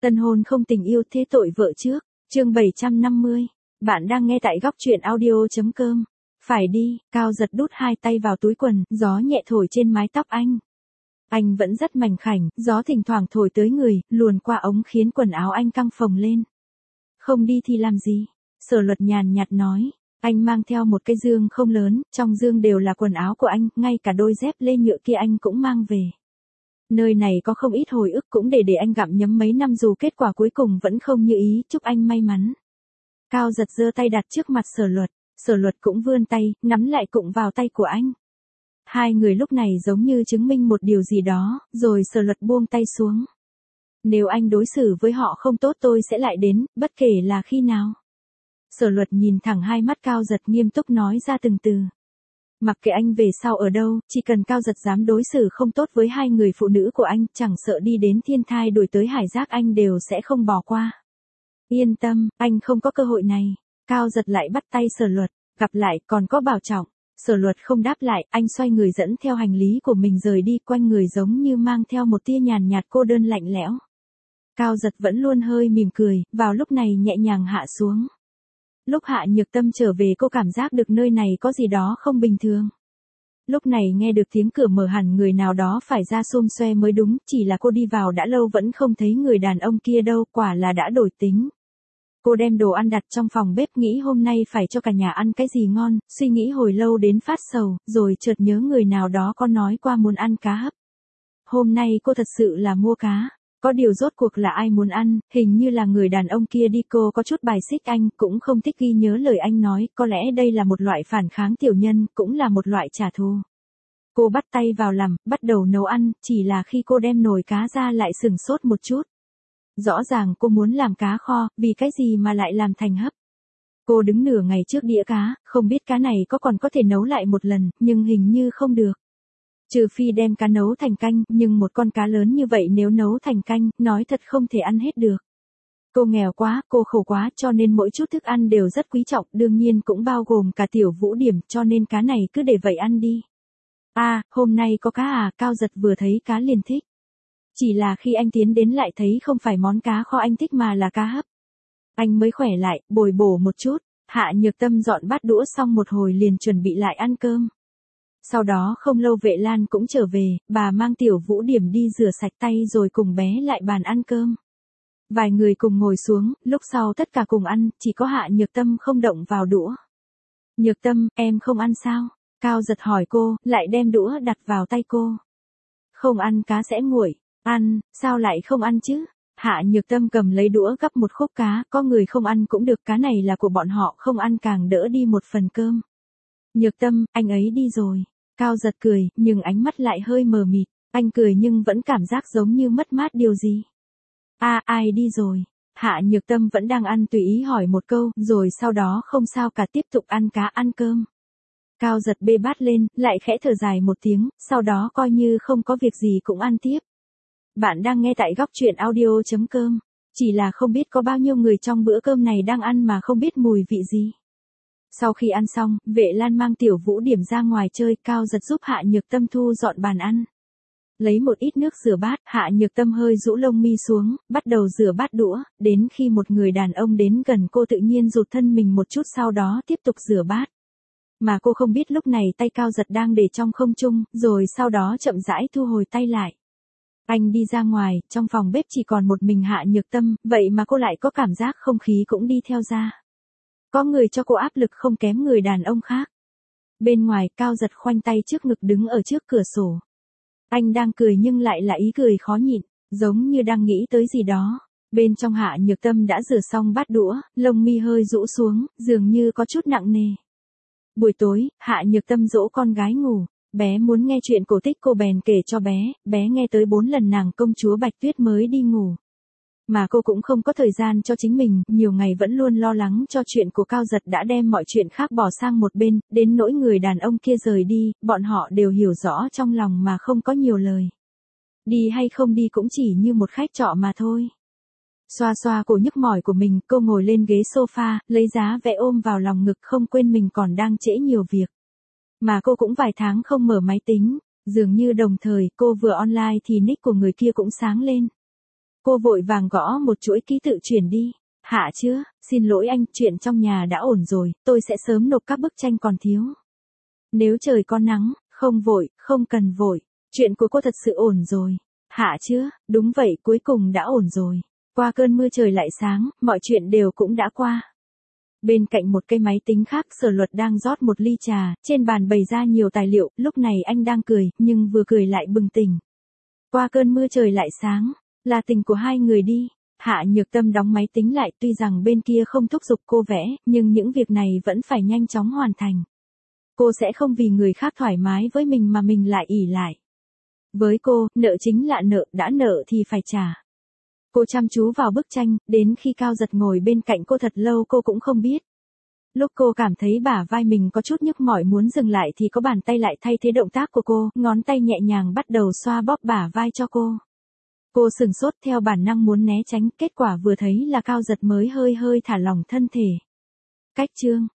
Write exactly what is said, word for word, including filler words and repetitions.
Tân hôn không tình yêu thế tội vợ trước, chương bảy trăm năm mươi. Bạn đang nghe tại góc truyện audio.com. Phải đi, Cao giật đút hai tay vào túi quần, gió nhẹ thổi trên mái tóc anh. Anh vẫn rất mảnh khảnh, gió thỉnh thoảng thổi tới người, luồn qua ống khiến quần áo anh căng phồng lên. Không đi thì làm gì? Sở Luật nhàn nhạt nói. Anh mang theo một cái dương không lớn, trong dương đều là quần áo của anh, ngay cả đôi dép lê nhựa kia anh cũng mang về. Nơi này có không ít hồi ức cũng để để anh gặm nhấm mấy năm dù kết quả cuối cùng vẫn không như ý, chúc anh may mắn. Cao giật giơ tay đặt trước mặt Sở Luật, Sở Luật cũng vươn tay, nắm lại cụng vào tay của anh. Hai người lúc này giống như chứng minh một điều gì đó, rồi Sở Luật buông tay xuống. Nếu anh đối xử với họ không tốt tôi sẽ lại đến, bất kể là khi nào. Sở Luật nhìn thẳng hai mắt Cao giật nghiêm túc nói ra từng từ. Mặc kệ anh về sau ở đâu, chỉ cần Cao giật dám đối xử không tốt với hai người phụ nữ của anh, chẳng sợ đi đến thiên thai đuổi tới hải giác anh đều sẽ không bỏ qua. Yên tâm, anh không có cơ hội này. Cao giật lại bắt tay Sở Luật, gặp lại còn có bảo trọng. Sở Luật không đáp lại, anh xoay người dẫn theo hành lý của mình rời đi, quanh người giống như mang theo một tia nhàn nhạt cô đơn lạnh lẽo. Cao giật vẫn luôn hơi mỉm cười, vào lúc này nhẹ nhàng hạ xuống. Lúc Hạ Nhược Tâm trở về cô cảm giác được nơi này có gì đó không bình thường. Lúc này nghe được tiếng cửa mở hẳn người nào đó phải ra xum xoe mới đúng, chỉ là cô đi vào đã lâu vẫn không thấy người đàn ông kia đâu, quả là đã đổi tính. Cô đem đồ ăn đặt trong phòng bếp nghĩ hôm nay phải cho cả nhà ăn cái gì ngon, suy nghĩ hồi lâu đến phát sầu, rồi chợt nhớ người nào đó có nói qua muốn ăn cá hấp. Hôm nay cô thật sự là mua cá. Có điều rốt cuộc là ai muốn ăn, hình như là người đàn ông kia đi, cô có chút bài xích anh, cũng không thích ghi nhớ lời anh nói, có lẽ đây là một loại phản kháng tiểu nhân, cũng là một loại trả thù. Cô bắt tay vào làm, bắt đầu nấu ăn, chỉ là khi cô đem nồi cá ra lại sửng sốt một chút. Rõ ràng cô muốn làm cá kho, vì cái gì mà lại làm thành hấp. Cô đứng nửa ngày trước đĩa cá, không biết cá này có còn có thể nấu lại một lần, nhưng hình như không được. Trừ phi đem cá nấu thành canh, nhưng một con cá lớn như vậy nếu nấu thành canh, nói thật không thể ăn hết được. Cô nghèo quá, cô khổ quá, cho nên mỗi chút thức ăn đều rất quý trọng, đương nhiên cũng bao gồm cả tiểu vũ điểm, cho nên cá này cứ để vậy ăn đi. À, hôm nay có cá à, Cao giật vừa thấy cá liền thích. Chỉ là khi anh tiến đến lại thấy không phải món cá kho anh thích mà là cá hấp. Anh mới khỏe lại, bồi bổ một chút. Hạ Nhược Tâm dọn bát đũa xong một hồi liền chuẩn bị lại ăn cơm. Sau đó không lâu Vệ Lan cũng trở về, bà mang tiểu vũ điểm đi rửa sạch tay rồi cùng bé lại bàn ăn cơm. Vài người cùng ngồi xuống, lúc sau tất cả cùng ăn, chỉ có Hạ Nhược Tâm không động vào đũa. Nhược Tâm, em không ăn sao? Cao giật hỏi cô, lại đem đũa đặt vào tay cô. Không ăn cá sẽ nguội. Ăn, sao lại không ăn chứ? Hạ Nhược Tâm cầm lấy đũa gắp một khúc cá, có người không ăn cũng được, cá này là của bọn họ, không ăn càng đỡ đi một phần cơm. Nhược Tâm, anh ấy đi rồi. Cao giật cười, nhưng ánh mắt lại hơi mờ mịt, anh cười nhưng vẫn cảm giác giống như mất mát điều gì. À, ai đi rồi? Hạ Nhược Tâm vẫn đang ăn tùy ý hỏi một câu, rồi sau đó không sao cả tiếp tục ăn cá ăn cơm. Cao giật bê bát lên, lại khẽ thở dài một tiếng, sau đó coi như không có việc gì cũng ăn tiếp. Bạn đang nghe tại góc truyện audio.com, chỉ là không biết có bao nhiêu người trong bữa cơm này đang ăn mà không biết mùi vị gì. Sau khi ăn xong, Vệ Lan mang tiểu vũ điểm ra ngoài chơi, Cao giật giúp Hạ Nhược Tâm thu dọn bàn ăn. Lấy một ít nước rửa bát, Hạ Nhược Tâm hơi rũ lông mi xuống, bắt đầu rửa bát đũa, đến khi một người đàn ông đến gần cô tự nhiên rụt thân mình một chút sau đó tiếp tục rửa bát. Mà cô không biết lúc này tay Cao giật đang để trong không trung, rồi sau đó chậm rãi thu hồi tay lại. Anh đi ra ngoài, trong phòng bếp chỉ còn một mình Hạ Nhược Tâm, vậy mà cô lại có cảm giác không khí cũng đi theo ra. Có người cho cô áp lực không kém người đàn ông khác. Bên ngoài, Cao giật khoanh tay trước ngực đứng ở trước cửa sổ. Anh đang cười nhưng lại là ý cười khó nhịn, giống như đang nghĩ tới gì đó. Bên trong Hạ Nhược Tâm đã rửa xong bát đũa, lông mi hơi rũ xuống, dường như có chút nặng nề. Buổi tối, Hạ Nhược Tâm dỗ con gái ngủ. Bé muốn nghe chuyện cổ tích cô bèn kể cho bé, bé nghe tới bốn lần nàng công chúa Bạch Tuyết mới đi ngủ. Mà cô cũng không có thời gian cho chính mình, nhiều ngày vẫn luôn lo lắng cho chuyện của Cao giật đã đem mọi chuyện khác bỏ sang một bên, đến nỗi người đàn ông kia rời đi, bọn họ đều hiểu rõ trong lòng mà không có nhiều lời. Đi hay không đi cũng chỉ như một khách trọ mà thôi. Xoa xoa cổ nhức mỏi của mình, cô ngồi lên ghế sofa, lấy giá vẽ ôm vào lòng ngực không quên mình còn đang trễ nhiều việc. Mà cô cũng vài tháng không mở máy tính, dường như đồng thời cô vừa online thì nick của người kia cũng sáng lên. Cô vội vàng gõ một chuỗi ký tự chuyển đi. Hạ chưa, xin lỗi anh, chuyện trong nhà đã ổn rồi, tôi sẽ sớm nộp các bức tranh còn thiếu. Nếu trời có nắng, không vội, không cần vội. Chuyện của cô thật sự ổn rồi. Hạ chưa, đúng vậy, cuối cùng đã ổn rồi. Qua cơn mưa trời lại sáng, mọi chuyện đều cũng đã qua. Bên cạnh một cây máy tính khác, Sở Luật đang rót một ly trà, trên bàn bày ra nhiều tài liệu, lúc này anh đang cười, nhưng vừa cười lại bừng tỉnh. Qua cơn mưa trời lại sáng, là tình của hai người đi. Hạ Nhược Tâm đóng máy tính lại, tuy rằng bên kia không thúc giục cô vẽ, nhưng những việc này vẫn phải nhanh chóng hoàn thành. Cô sẽ không vì người khác thoải mái với mình mà mình lại ỷ lại. Với cô, nợ chính là nợ, đã nợ thì phải trả. Cô chăm chú vào bức tranh, đến khi Cao Giật ngồi bên cạnh cô thật lâu cô cũng không biết. Lúc cô cảm thấy bả vai mình có chút nhức mỏi muốn dừng lại thì có bàn tay lại thay thế động tác của cô, ngón tay nhẹ nhàng bắt đầu xoa bóp bả vai cho cô. Cô sừng sốt theo bản năng muốn né tránh, kết quả vừa thấy là Cao Giật mới hơi hơi thả lỏng thân thể. Cách chương